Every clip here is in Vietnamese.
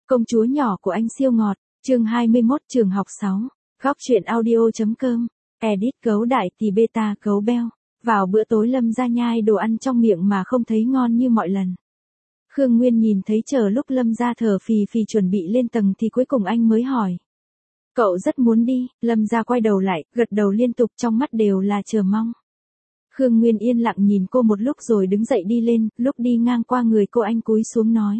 Công chúa nhỏ của anh siêu ngọt, chương 21 trường học 6, góc truyện audio.com, edit gấu đại thì beta gấu beo. Vào bữa tối Lâm ra nhai đồ ăn trong miệng mà không thấy ngon như mọi lần. Khương Nguyên nhìn thấy chờ lúc Lâm ra thở phì phì chuẩn bị lên tầng thì cuối cùng anh mới hỏi. Cậu rất muốn đi, Lâm ra quay đầu lại, gật đầu liên tục trong mắt đều là chờ mong. Khương Nguyên yên lặng nhìn cô một lúc rồi đứng dậy đi lên, lúc đi ngang qua người cô anh cúi xuống nói.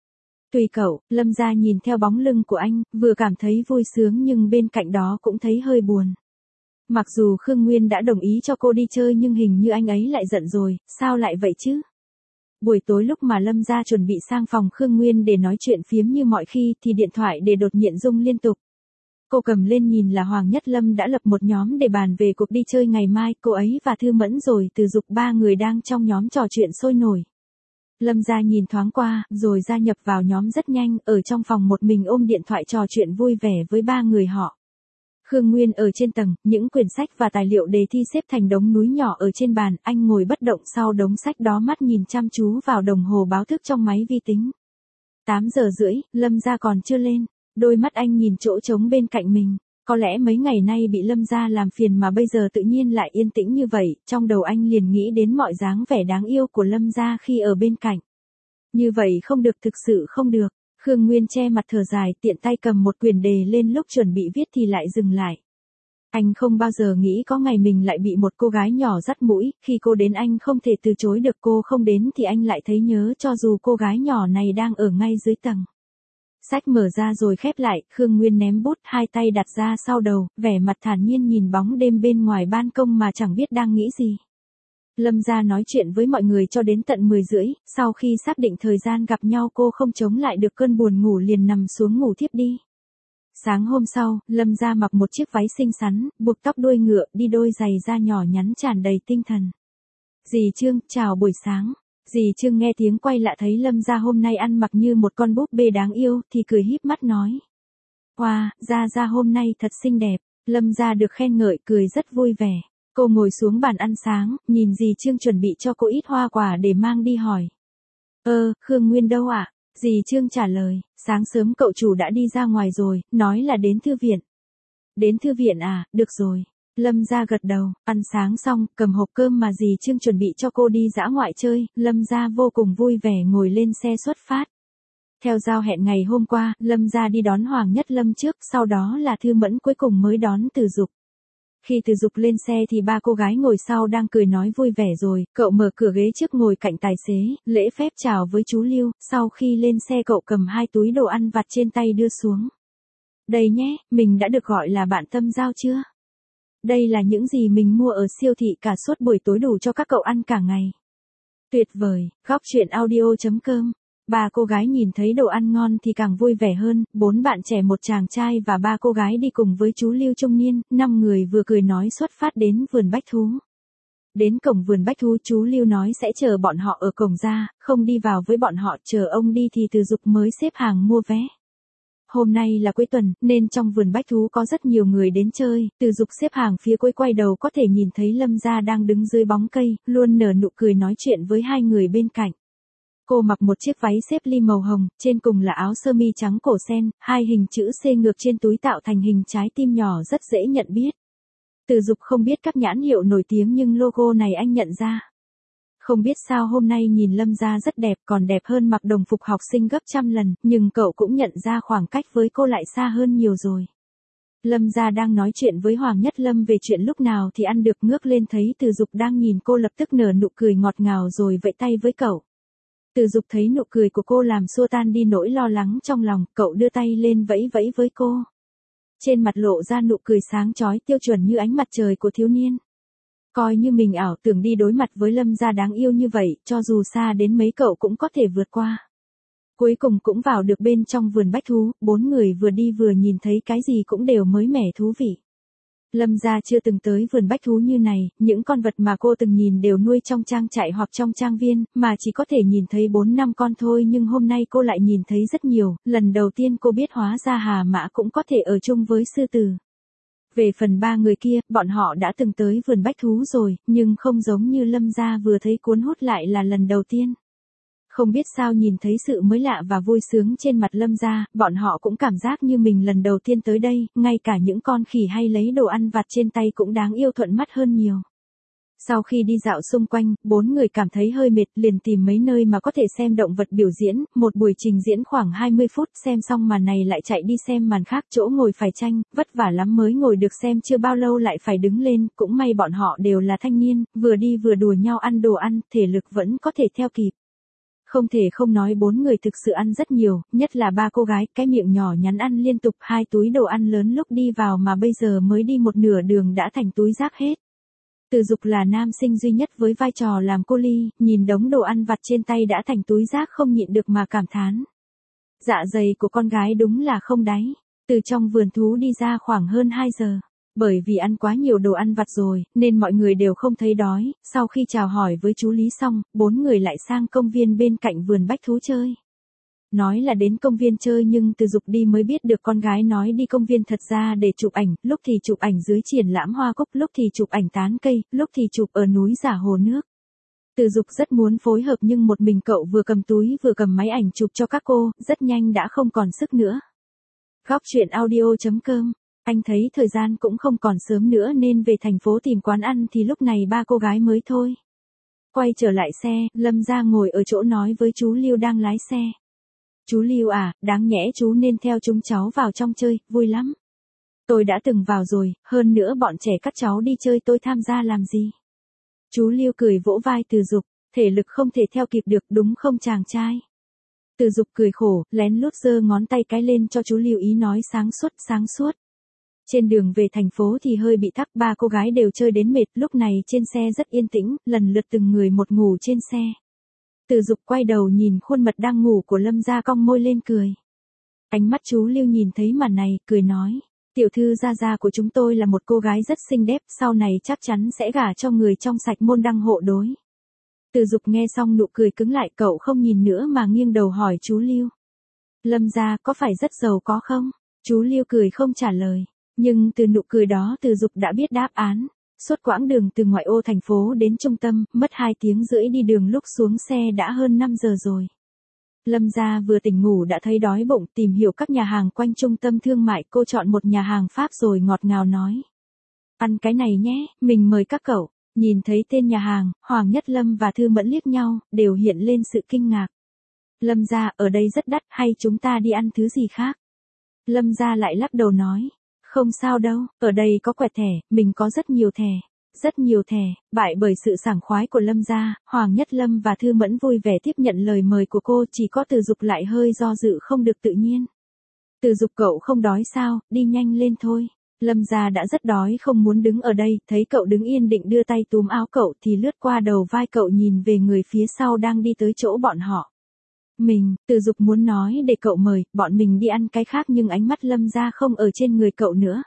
Tùy cậu, Lâm ra nhìn theo bóng lưng của anh, vừa cảm thấy vui sướng nhưng bên cạnh đó cũng thấy hơi buồn. Mặc dù Khương Nguyên đã đồng ý cho cô đi chơi nhưng hình như anh ấy lại giận rồi, sao lại vậy chứ? Buổi tối lúc mà Lâm ra chuẩn bị sang phòng Khương Nguyên để nói chuyện phiếm như mọi khi thì điện thoại để đột nhiên rung liên tục. Cô cầm lên nhìn là Hoàng Nhất Lâm đã lập một nhóm để bàn về cuộc đi chơi ngày mai, cô ấy và Thư Mẫn rồi Từ Dục ba người đang trong nhóm trò chuyện sôi nổi. Lâm ra nhìn thoáng qua, rồi gia nhập vào nhóm rất nhanh, ở trong phòng một mình ôm điện thoại trò chuyện vui vẻ với ba người họ. Khương Nguyên ở trên tầng, những quyển sách và tài liệu đề thi xếp thành đống núi nhỏ ở trên bàn, anh ngồi bất động sau đống sách đó, mắt nhìn chăm chú vào đồng hồ báo thức trong máy vi tính. 8 giờ rưỡi, Lâm ra còn chưa lên, đôi mắt anh nhìn chỗ trống bên cạnh mình. Có lẽ mấy ngày nay bị Lâm ra làm phiền mà bây giờ tự nhiên lại yên tĩnh như vậy, trong đầu anh liền nghĩ đến mọi dáng vẻ đáng yêu của Lâm ra khi ở bên cạnh. Như vậy không được, thực sự không được. Khương Nguyên che mặt thở dài, tiện tay cầm một quyển đề lên, lúc chuẩn bị viết thì lại dừng lại. Anh không bao giờ nghĩ có ngày mình lại bị một cô gái nhỏ dắt mũi, khi cô đến anh không thể từ chối được, cô không đến thì anh lại thấy nhớ cho dù cô gái nhỏ này đang ở ngay dưới tầng. Sách mở ra rồi khép lại, Khương Nguyên ném bút, hai tay đặt ra sau đầu, vẻ mặt thản nhiên nhìn bóng đêm bên ngoài ban công mà chẳng biết đang nghĩ gì. Lâm ra nói chuyện với mọi người cho đến tận 10 rưỡi, sau khi xác định thời gian gặp nhau cô không chống lại được cơn buồn ngủ liền nằm xuống ngủ thiếp đi. Sáng hôm sau, Lâm ra mặc một chiếc váy xinh xắn, buộc tóc đuôi ngựa, đi đôi giày da nhỏ nhắn tràn đầy tinh thần. Dì Trương, chào buổi sáng. Dì Trương nghe tiếng quay lạ thấy Lâm ra hôm nay ăn mặc như một con búp bê đáng yêu thì cười híp mắt nói. Wow, ra hôm nay thật xinh đẹp. Lâm ra được khen ngợi cười rất vui vẻ. Cô ngồi xuống bàn ăn sáng, nhìn dì Trương chuẩn bị cho cô ít hoa quả để mang đi hỏi. Khương Nguyên đâu ạ? Dì Trương trả lời, sáng sớm cậu chủ đã đi ra ngoài rồi, nói là đến thư viện. Đến thư viện à, được rồi. Lâm ra gật đầu, ăn sáng xong, cầm hộp cơm mà dì Trương chuẩn bị cho cô đi dã ngoại chơi, Lâm ra vô cùng vui vẻ ngồi lên xe xuất phát. Theo giao hẹn ngày hôm qua, Lâm ra đi đón Hoàng Nhất Lâm trước, sau đó là Thư Mẫn cuối cùng mới đón Từ Dục. Khi Từ Dục lên xe thì ba cô gái ngồi sau đang cười nói vui vẻ rồi, cậu mở cửa ghế trước ngồi cạnh tài xế, lễ phép chào với chú Lưu, sau khi lên xe cậu cầm 2 túi đồ ăn vặt trên tay đưa xuống. Đây nhé, mình đã được gọi là bạn tâm giao chưa? Đây là những gì mình mua ở siêu thị cả suốt buổi tối, đủ cho các cậu ăn cả ngày. Tuyệt vời, góc truyện audio.com. Ba cô gái nhìn thấy đồ ăn ngon thì càng vui vẻ hơn, 4 bạn trẻ, một chàng trai và 3 cô gái đi cùng với chú Lưu trung niên, 5 người vừa cười nói xuất phát đến vườn bách thú. Đến cổng vườn bách thú chú Lưu nói sẽ chờ bọn họ ở cổng ra, không đi vào với bọn họ, chờ ông đi thì Từ Dục mới xếp hàng mua vé. Hôm nay là cuối tuần, nên trong vườn bách thú có rất nhiều người đến chơi, Từ Dục xếp hàng phía cuối quay đầu có thể nhìn thấy Lâm gia đang đứng dưới bóng cây, luôn nở nụ cười nói chuyện với hai người bên cạnh. Cô mặc một chiếc váy xếp ly màu hồng, trên cùng là áo sơ mi trắng cổ sen, 2 hình chữ C ngược trên túi tạo thành hình trái tim nhỏ rất dễ nhận biết. Từ Dục không biết các nhãn hiệu nổi tiếng nhưng logo này anh nhận ra. Không biết sao hôm nay nhìn Lâm ra rất đẹp, còn đẹp hơn mặc đồng phục học sinh gấp trăm lần, nhưng cậu cũng nhận ra khoảng cách với cô lại xa hơn nhiều rồi. Lâm ra đang nói chuyện với Hoàng Nhất Lâm về chuyện lúc nào thì ăn được, ngước lên thấy Từ Dục đang nhìn cô lập tức nở nụ cười ngọt ngào rồi vẫy tay với cậu. Từ Dục thấy nụ cười của cô làm xua tan đi nỗi lo lắng trong lòng, cậu đưa tay lên vẫy vẫy với cô. Trên mặt lộ ra nụ cười sáng chói tiêu chuẩn như ánh mặt trời của thiếu niên. Coi như mình ảo tưởng đi đối mặt với Lâm gia đáng yêu như vậy, cho dù xa đến mấy cậu cũng có thể vượt qua. Cuối cùng cũng vào được bên trong vườn bách thú, 4 người vừa đi vừa nhìn thấy cái gì cũng đều mới mẻ thú vị. Lâm gia chưa từng tới vườn bách thú như này, những con vật mà cô từng nhìn đều nuôi trong trang trại hoặc trong trang viên, mà chỉ có thể nhìn thấy 4-5 con thôi, nhưng hôm nay cô lại nhìn thấy rất nhiều, lần đầu tiên cô biết hóa ra hà mã cũng có thể ở chung với sư tử. Về phần 3 người kia, bọn họ đã từng tới vườn bách thú rồi, nhưng không giống như Lâm gia vừa thấy cuốn hút lại là lần đầu tiên. Không biết sao nhìn thấy sự mới lạ và vui sướng trên mặt Lâm gia, bọn họ cũng cảm giác như mình lần đầu tiên tới đây, ngay cả những con khỉ hay lấy đồ ăn vặt trên tay cũng đáng yêu thuận mắt hơn nhiều. Sau khi đi dạo xung quanh, 4 người cảm thấy hơi mệt liền tìm mấy nơi mà có thể xem động vật biểu diễn, một buổi trình diễn khoảng 20 phút xem xong màn này lại chạy đi xem màn khác chỗ ngồi phải tranh, vất vả lắm mới ngồi được xem chưa bao lâu lại phải đứng lên, cũng may bọn họ đều là thanh niên, vừa đi vừa đùa nhau ăn đồ ăn, thể lực vẫn có thể theo kịp. Không thể không nói 4 người thực sự ăn rất nhiều, nhất là 3 cô gái, cái miệng nhỏ nhắn ăn liên tục 2 túi đồ ăn lớn lúc đi vào mà bây giờ mới đi một nửa đường đã thành túi rác hết. Từ Dục là nam sinh duy nhất với vai trò làm cô ly, nhìn đống đồ ăn vặt trên tay đã thành túi rác không nhịn được mà cảm thán. Dạ dày của con gái đúng là không đáy. Từ trong vườn thú đi ra khoảng hơn 2 giờ. Bởi vì ăn quá nhiều đồ ăn vặt rồi, nên mọi người đều không thấy đói. Sau khi chào hỏi với chú Lý xong, 4 người lại sang công viên bên cạnh vườn bách thú chơi. Nói là đến công viên chơi nhưng Từ Dục đi mới biết được con gái nói đi công viên thật ra để chụp ảnh, lúc thì chụp ảnh dưới triển lãm hoa cúc, lúc thì chụp ảnh tán cây, lúc thì chụp ở núi giả hồ nước. Từ Dục rất muốn phối hợp nhưng một mình cậu vừa cầm túi vừa cầm máy ảnh chụp cho các cô, rất nhanh đã không còn sức nữa. Góc truyện audio.com. Anh thấy thời gian cũng không còn sớm nữa nên về thành phố tìm quán ăn thì lúc này 3 cô gái mới thôi. Quay trở lại xe, Lâm Gia ngồi ở chỗ nói với chú Lưu đang lái xe. Chú Lưu à, đáng nhẽ chú nên theo chúng cháu vào trong chơi, vui lắm. Tôi đã từng vào rồi, hơn nữa bọn trẻ các cháu đi chơi tôi tham gia làm gì. Chú Lưu cười vỗ vai Từ Dục, thể lực không thể theo kịp được đúng không chàng trai. Từ Dục cười khổ, lén lút giơ ngón tay cái lên cho chú Lưu ý nói sáng suốt, sáng suốt. Trên đường về thành phố thì hơi bị thắc, 3 cô gái đều chơi đến mệt, lúc này trên xe rất yên tĩnh, lần lượt từng người một ngủ trên xe. Từ Dục quay đầu nhìn khuôn mặt đang ngủ của Lâm Gia cong môi lên cười. Ánh mắt chú Lưu nhìn thấy màn này, cười nói, tiểu thư Gia Gia của chúng tôi là một cô gái rất xinh đẹp, sau này chắc chắn sẽ gả cho người trong sạch môn đăng hộ đối. Từ Dục nghe xong nụ cười cứng lại, cậu không nhìn nữa mà nghiêng đầu hỏi chú Lưu. Lâm Gia có phải rất giàu có không? Chú Lưu cười không trả lời, nhưng từ nụ cười đó Từ Dục đã biết đáp án. Suốt quãng đường từ ngoại ô thành phố đến trung tâm, mất 2 tiếng rưỡi đi đường, lúc xuống xe đã hơn 5 giờ rồi. Lâm Gia vừa tỉnh ngủ đã thấy đói bụng, tìm hiểu các nhà hàng quanh trung tâm thương mại, cô chọn một nhà hàng Pháp rồi ngọt ngào nói. Ăn cái này nhé, mình mời các cậu. Nhìn thấy tên nhà hàng, Hoàng Nhất Lâm và Thư Mẫn liếc nhau, đều hiện lên sự kinh ngạc. Lâm Gia, ở đây rất đắt, hay chúng ta đi ăn thứ gì khác? Lâm Gia lại lắc đầu nói. Không sao đâu, ở đây có quẹt thẻ, mình có rất nhiều thẻ. Rất nhiều thẻ, bại bởi sự sảng khoái của Lâm Gia, Hoàng Nhất Lâm và Thư Mẫn vui vẻ tiếp nhận lời mời của cô, chỉ có Từ Dục lại hơi do dự không được tự nhiên. Từ Dục, cậu không đói sao, đi nhanh lên thôi. Lâm Gia đã rất đói không muốn đứng ở đây, thấy cậu đứng yên định đưa tay túm áo cậu thì lướt qua đầu vai cậu nhìn về người phía sau đang đi tới chỗ bọn họ. Từ Dục muốn nói để cậu mời, bọn mình đi ăn cái khác nhưng ánh mắt Lâm Gia không ở trên người cậu nữa.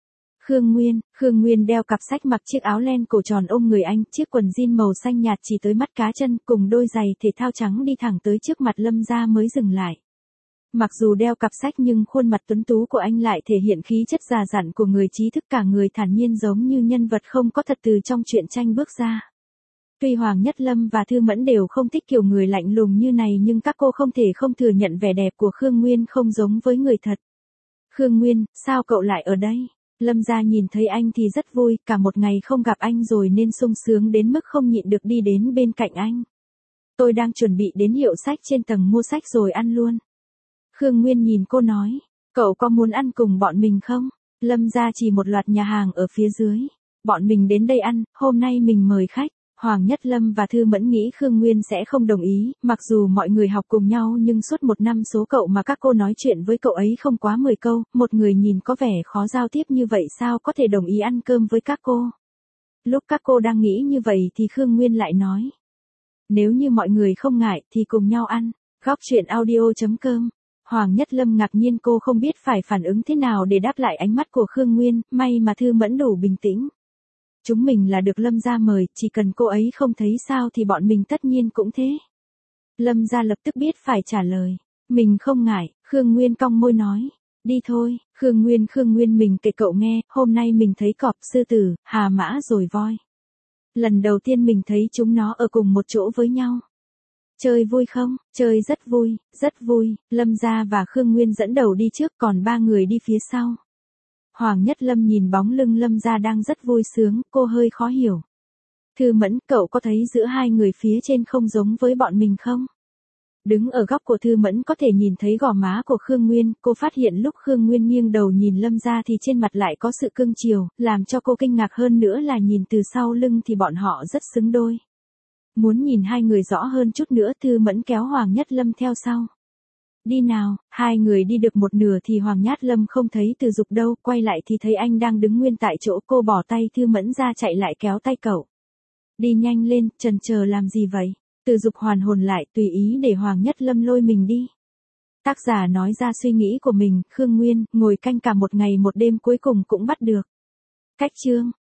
Khương Nguyên đeo cặp sách, mặc chiếc áo len cổ tròn ôm người anh, chiếc quần jean màu xanh nhạt chỉ tới mắt cá chân, cùng đôi giày thể thao trắng đi thẳng tới trước mặt Lâm Gia mới dừng lại. Mặc dù đeo cặp sách nhưng khuôn mặt tuấn tú của anh lại thể hiện khí chất già dặn của người trí thức, cả người thản nhiên giống như nhân vật không có thật từ trong truyện tranh bước ra. Tuy Hoàng Nhất Lâm và Thư Mẫn đều không thích kiểu người lạnh lùng như này nhưng các cô không thể không thừa nhận vẻ đẹp của Khương Nguyên không giống với người thật. Khương Nguyên, sao cậu lại ở đây? Lâm Gia nhìn thấy anh thì rất vui, cả một ngày không gặp anh rồi nên sung sướng đến mức không nhịn được đi đến bên cạnh anh. Tôi đang chuẩn bị đến hiệu sách trên tầng mua sách rồi ăn luôn. Khương Nguyên nhìn cô nói, cậu có muốn ăn cùng bọn mình không? Lâm Gia chỉ một loạt nhà hàng ở phía dưới. Bọn mình đến đây ăn, hôm nay mình mời khách. Hoàng Nhất Lâm và Thư Mẫn nghĩ Khương Nguyên sẽ không đồng ý, mặc dù mọi người học cùng nhau nhưng suốt 1 năm số cậu mà các cô nói chuyện với cậu ấy không quá 10 câu, một người nhìn có vẻ khó giao tiếp như vậy sao có thể đồng ý ăn cơm với các cô. Lúc các cô đang nghĩ như vậy thì Khương Nguyên lại nói. Nếu như mọi người không ngại thì cùng nhau ăn. Góc truyện audio.com. Hoàng Nhất Lâm ngạc nhiên, cô không biết phải phản ứng thế nào để đáp lại ánh mắt của Khương Nguyên, may mà Thư Mẫn đủ bình tĩnh. Chúng mình là được Lâm Gia mời, chỉ cần cô ấy không thấy sao thì bọn mình tất nhiên cũng thế. Lâm Gia lập tức biết phải trả lời. Mình không ngại, Khương Nguyên cong môi nói. Đi thôi, Khương Nguyên mình kể cậu nghe, hôm nay mình thấy cọp, sư tử, hà mã rồi voi. Lần đầu tiên mình thấy chúng nó ở cùng một chỗ với nhau. Chơi vui không? Chơi rất vui, Lâm gia và Khương Nguyên dẫn đầu đi trước còn ba người đi phía sau. Hoàng Nhất Lâm nhìn bóng lưng Lâm gia đang rất vui sướng, cô hơi khó hiểu. Thư Mẫn, cậu có thấy giữa hai người phía trên không giống với bọn mình không? Đứng ở góc của Thư Mẫn có thể nhìn thấy gò má của Khương Nguyên, cô phát hiện lúc Khương Nguyên nghiêng đầu nhìn Lâm gia thì trên mặt lại có sự cưng chiều, làm cho cô kinh ngạc hơn nữa là nhìn từ sau lưng thì bọn họ rất xứng đôi. Muốn nhìn hai người rõ hơn chút nữa, Thư Mẫn kéo Hoàng Nhất Lâm theo sau. Đi nào, hai người đi được một nửa thì Hoàng Nhất Lâm không thấy Từ Dục đâu, quay lại thì thấy anh đang đứng nguyên tại chỗ, cô bỏ tay Thư Mẫn ra chạy lại kéo tay cậu. Đi nhanh lên, chần chờ làm gì vậy? Từ Dục hoàn hồn lại, tùy ý để Hoàng Nhất Lâm lôi mình đi. Tác giả nói ra suy nghĩ của mình, Khương Nguyên, ngồi canh cả một ngày một đêm cuối cùng cũng bắt được. Cách chương.